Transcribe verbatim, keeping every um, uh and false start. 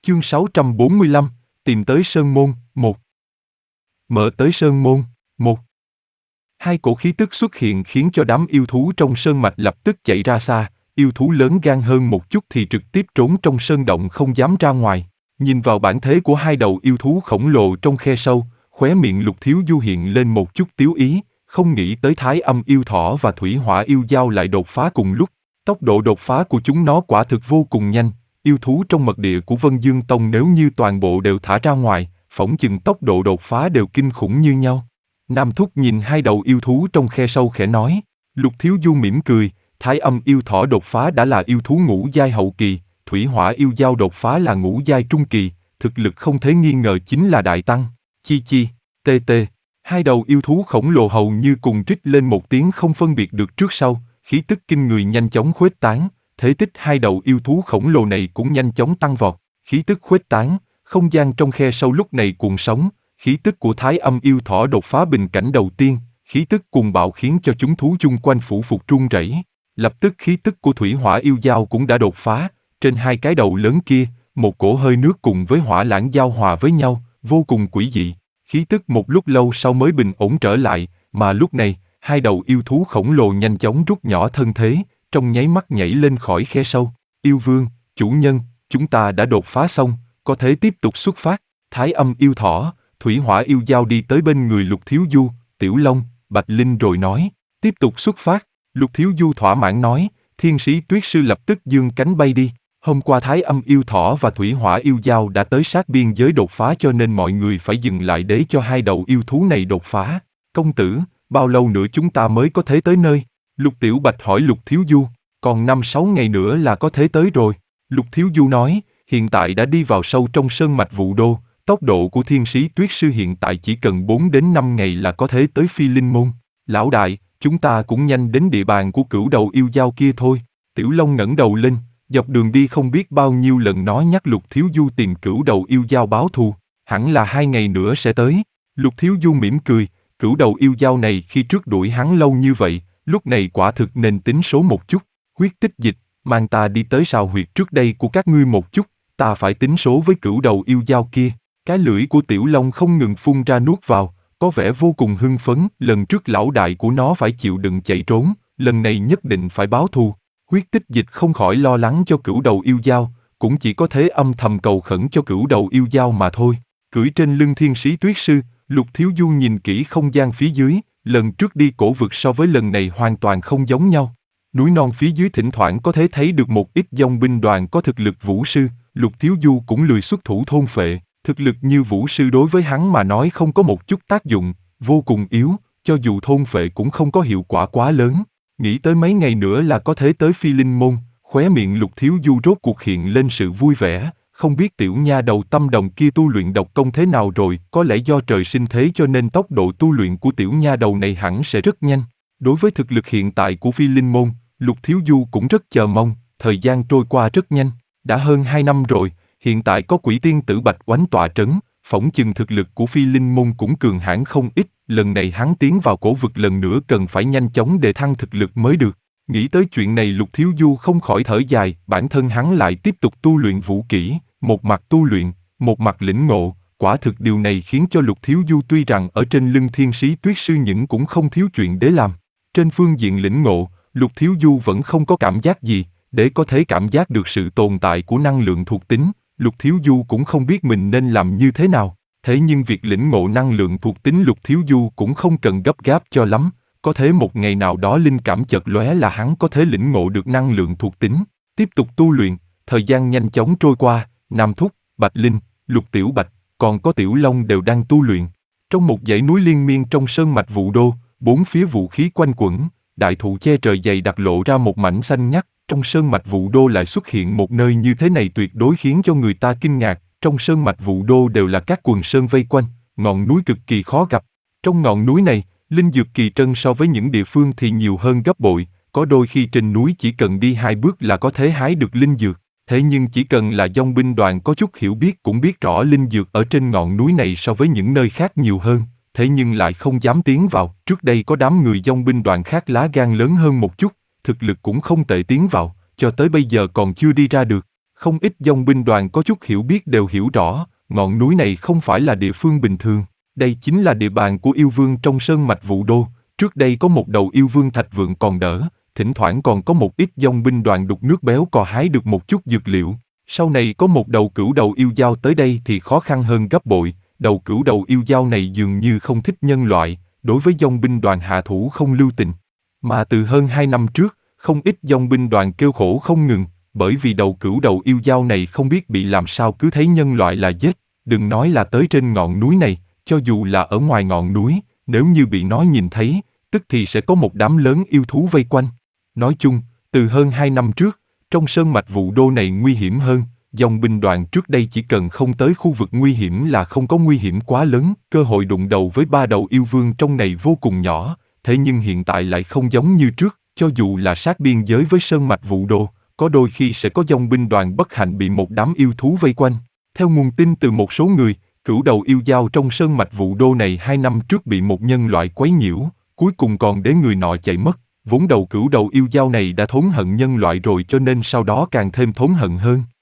Chương sáu trăm bốn mươi lăm, tìm tới Sơn Môn, một. Mở tới Sơn Môn, một. Hai cổ khí tức xuất hiện khiến cho đám yêu thú trong sơn mạch lập tức chạy ra xa, yêu thú lớn gan hơn một chút thì trực tiếp trốn trong sơn động không dám ra ngoài. Nhìn vào bản thể của hai đầu yêu thú khổng lồ trong khe sâu, khóe miệng Lục Thiếu Du hiện lên một chút tiếu ý, không nghĩ tới Thái Âm yêu thỏ và Thủy Hỏa yêu dao lại đột phá cùng lúc. Tốc độ đột phá của chúng nó quả thực vô cùng nhanh. Yêu thú trong mật địa của Vân Dương Tông nếu như toàn bộ đều thả ra ngoài, phỏng chừng tốc độ đột phá đều kinh khủng như nhau. Nam Thúc nhìn hai đầu yêu thú trong khe sâu khẽ nói. Lục Thiếu Du mỉm cười, Thái Âm yêu thỏ đột phá đã là yêu thú ngũ giai hậu kỳ, Thủy Hỏa yêu dao đột phá là ngũ giai trung kỳ, thực lực không thể nghi ngờ chính là đại tăng. Chi chi, tê tê. Hai đầu yêu thú khổng lồ hầu như cùng rít lên một tiếng không phân biệt được trước sau, khí tức kinh người nhanh chóng khuếch tán. Thể tích hai đầu yêu thú khổng lồ này cũng nhanh chóng tăng vọt, khí tức khuếch tán, không gian trong khe sâu lúc này cuồn sóng, khí tức của Thái Âm yêu thỏ đột phá bình cảnh đầu tiên, khí tức cuồng bạo khiến cho chúng thú chung quanh phủ phục run rẩy. Lập tức khí tức của Thủy Hỏa yêu dao cũng đã đột phá, trên hai cái đầu lớn kia, một cổ hơi nước cùng với hỏa lãng giao hòa với nhau, vô cùng quỷ dị. Khí tức một lúc lâu sau mới bình ổn trở lại, mà lúc này, hai đầu yêu thú khổng lồ nhanh chóng rút nhỏ thân thế, trong nháy mắt nhảy lên khỏi khe sâu. Yêu vương, chủ nhân, chúng ta đã đột phá xong, có thể tiếp tục xuất phát. Thái Âm yêu thỏ, Thủy Hỏa yêu dao đi tới bên người Lục Thiếu Du, Tiểu Long, Bạch Linh rồi nói, tiếp tục xuất phát. Lục Thiếu Du thỏa mãn nói, Thiên Sĩ Tuyết Sư lập tức giương cánh bay đi. Hôm qua Thái Âm yêu thỏ và Thủy Hỏa yêu dao đã tới sát biên giới đột phá cho nên mọi người phải dừng lại để cho hai đầu yêu thú này đột phá. Công tử, bao lâu nữa chúng ta mới có thể tới nơi? Lục Tiểu Bạch hỏi Lục Thiếu Du, còn năm sáu ngày nữa là có thể tới rồi. Lục Thiếu Du nói, hiện tại đã đi vào sâu trong sơn mạch Vũ Đô, tốc độ của Thiên Sĩ Tuyết Sư hiện tại chỉ cần bốn đến năm ngày là có thể tới Phi Linh Môn. Lão đại, chúng ta cũng nhanh đến địa bàn của cửu đầu yêu dao kia thôi. Tiểu Long ngẩng đầu lên, dọc đường đi không biết bao nhiêu lần nó nhắc Lục Thiếu Du tìm cửu đầu yêu dao báo thù, hẳn là hai ngày nữa sẽ tới. Lục Thiếu Du mỉm cười, cửu đầu yêu dao này khi trước đuổi hắn lâu như vậy, lúc này quả thực nên tính số một chút. Huyết Tích Dịch, mang ta đi tới sào huyệt trước đây của các ngươi một chút, ta phải tính số với cửu đầu yêu dao kia. Cái lưỡi của Tiểu Long không ngừng phun ra nuốt vào, có vẻ vô cùng hưng phấn. Lần trước lão đại của nó phải chịu đựng chạy trốn, lần này nhất định phải báo thù. Huyết Tích Dịch không khỏi lo lắng cho cửu đầu yêu dao, cũng chỉ có thế âm thầm cầu khẩn cho cửu đầu yêu dao mà thôi. Cưỡi trên lưng Thiên Sĩ Tuyết Sư, Lục Thiếu Du nhìn kỹ không gian phía dưới, lần trước đi cổ vực so với lần này hoàn toàn không giống nhau. Núi non phía dưới thỉnh thoảng có thể thấy được một ít dòng binh đoàn có thực lực vũ sư, Lục Thiếu Du cũng lười xuất thủ thôn phệ, thực lực như vũ sư đối với hắn mà nói không có một chút tác dụng, vô cùng yếu, cho dù thôn phệ cũng không có hiệu quả quá lớn. Nghĩ tới mấy ngày nữa là có thể tới Phi Linh Môn, khóe miệng Lục Thiếu Du rốt cuộc hiện lên sự vui vẻ, không biết tiểu nha đầu tâm đồng kia tu luyện độc công thế nào rồi, có lẽ do trời sinh thế cho nên tốc độ tu luyện của tiểu nha đầu này hẳn sẽ rất nhanh. Đối với thực lực hiện tại của Phi Linh Môn, Lục Thiếu Du cũng rất chờ mong, thời gian trôi qua rất nhanh, đã hơn hai năm rồi, hiện tại có Quỷ Tiên Tử Bạch Oánh tọa trấn, phỏng chừng thực lực của Phi Linh Môn cũng cường hãn không ít, lần này hắn tiến vào cổ vực lần nữa cần phải nhanh chóng đề thăng thực lực mới được. Nghĩ tới chuyện này Lục Thiếu Du không khỏi thở dài, bản thân hắn lại tiếp tục tu luyện vũ kỹ, một mặt tu luyện, một mặt lĩnh ngộ, quả thực điều này khiến cho Lục Thiếu Du tuy rằng ở trên lưng Thiên Sĩ Tuyết Sư nhưng cũng không thiếu chuyện để làm. Trên phương diện lĩnh ngộ, Lục Thiếu Du vẫn không có cảm giác gì, để có thể cảm giác được sự tồn tại của năng lượng thuộc tính, Lục Thiếu Du cũng không biết mình nên làm như thế nào. Thế nhưng việc lĩnh ngộ năng lượng thuộc tính Lục Thiếu Du cũng không cần gấp gáp cho lắm, có thể một ngày nào đó linh cảm chợt lóe là hắn có thể lĩnh ngộ được năng lượng thuộc tính. Tiếp tục tu luyện, thời gian nhanh chóng trôi qua, Nam Thúc, Bạch Linh, Lục Tiểu Bạch, còn có Tiểu Long đều đang tu luyện. Trong một dãy núi liên miên trong sơn mạch Vũ Đô, bốn phía vũ khí quanh quẩn, đại thụ che trời dày đặc lộ ra một mảnh xanh ngắt. Trong sơn mạch Vũ Đô lại xuất hiện một nơi như thế này tuyệt đối khiến cho người ta kinh ngạc. Trong sơn mạch Vũ Đô đều là các quần sơn vây quanh, ngọn núi cực kỳ khó gặp. Trong ngọn núi này, linh dược kỳ trân so với những địa phương thì nhiều hơn gấp bội, có đôi khi trên núi chỉ cần đi hai bước là có thể hái được linh dược. Thế nhưng chỉ cần là dòng binh đoàn có chút hiểu biết cũng biết rõ linh dược ở trên ngọn núi này so với những nơi khác nhiều hơn, thế nhưng lại không dám tiến vào. Trước đây có đám người dòng binh đoàn khác lá gan lớn hơn một chút, thực lực cũng không tệ tiến vào, cho tới bây giờ còn chưa đi ra được. Không ít dòng binh đoàn có chút hiểu biết đều hiểu rõ, ngọn núi này không phải là địa phương bình thường. Đây chính là địa bàn của yêu vương trong sơn mạch Vũ Đô. Trước đây có một đầu yêu vương Thạch Vượng còn đỡ, thỉnh thoảng còn có một ít dòng binh đoàn đục nước béo cò hái được một chút dược liệu. Sau này có một đầu cửu đầu yêu dao tới đây thì khó khăn hơn gấp bội. Đầu cửu đầu yêu dao này dường như không thích nhân loại, đối với dòng binh đoàn hạ thủ không lưu tình. Mà từ hơn hai năm trước, không ít dòng binh đoàn kêu khổ không ngừng, bởi vì đầu cửu đầu yêu dao này không biết bị làm sao cứ thấy nhân loại là giết. Đừng nói là tới trên ngọn núi này, cho dù là ở ngoài ngọn núi, nếu như bị nó nhìn thấy, tức thì sẽ có một đám lớn yêu thú vây quanh. Nói chung, từ hơn hai năm trước, trong sơn mạch Vũ Đô này nguy hiểm hơn, dòng binh đoàn trước đây chỉ cần không tới khu vực nguy hiểm là không có nguy hiểm quá lớn, cơ hội đụng đầu với ba đầu yêu vương trong này vô cùng nhỏ, thế nhưng hiện tại lại không giống như trước, cho dù là sát biên giới với sơn mạch Vũ Đô, có đôi khi sẽ có dòng binh đoàn bất hạnh bị một đám yêu thú vây quanh. Theo nguồn tin từ một số người, cửu đầu yêu dao trong sơn mạch Vũ Đô này hai năm trước bị một nhân loại quấy nhiễu, cuối cùng còn để người nọ chạy mất. Vốn đầu cửu đầu yêu dao này đã thốn hận nhân loại rồi cho nên sau đó càng thêm thốn hận hơn.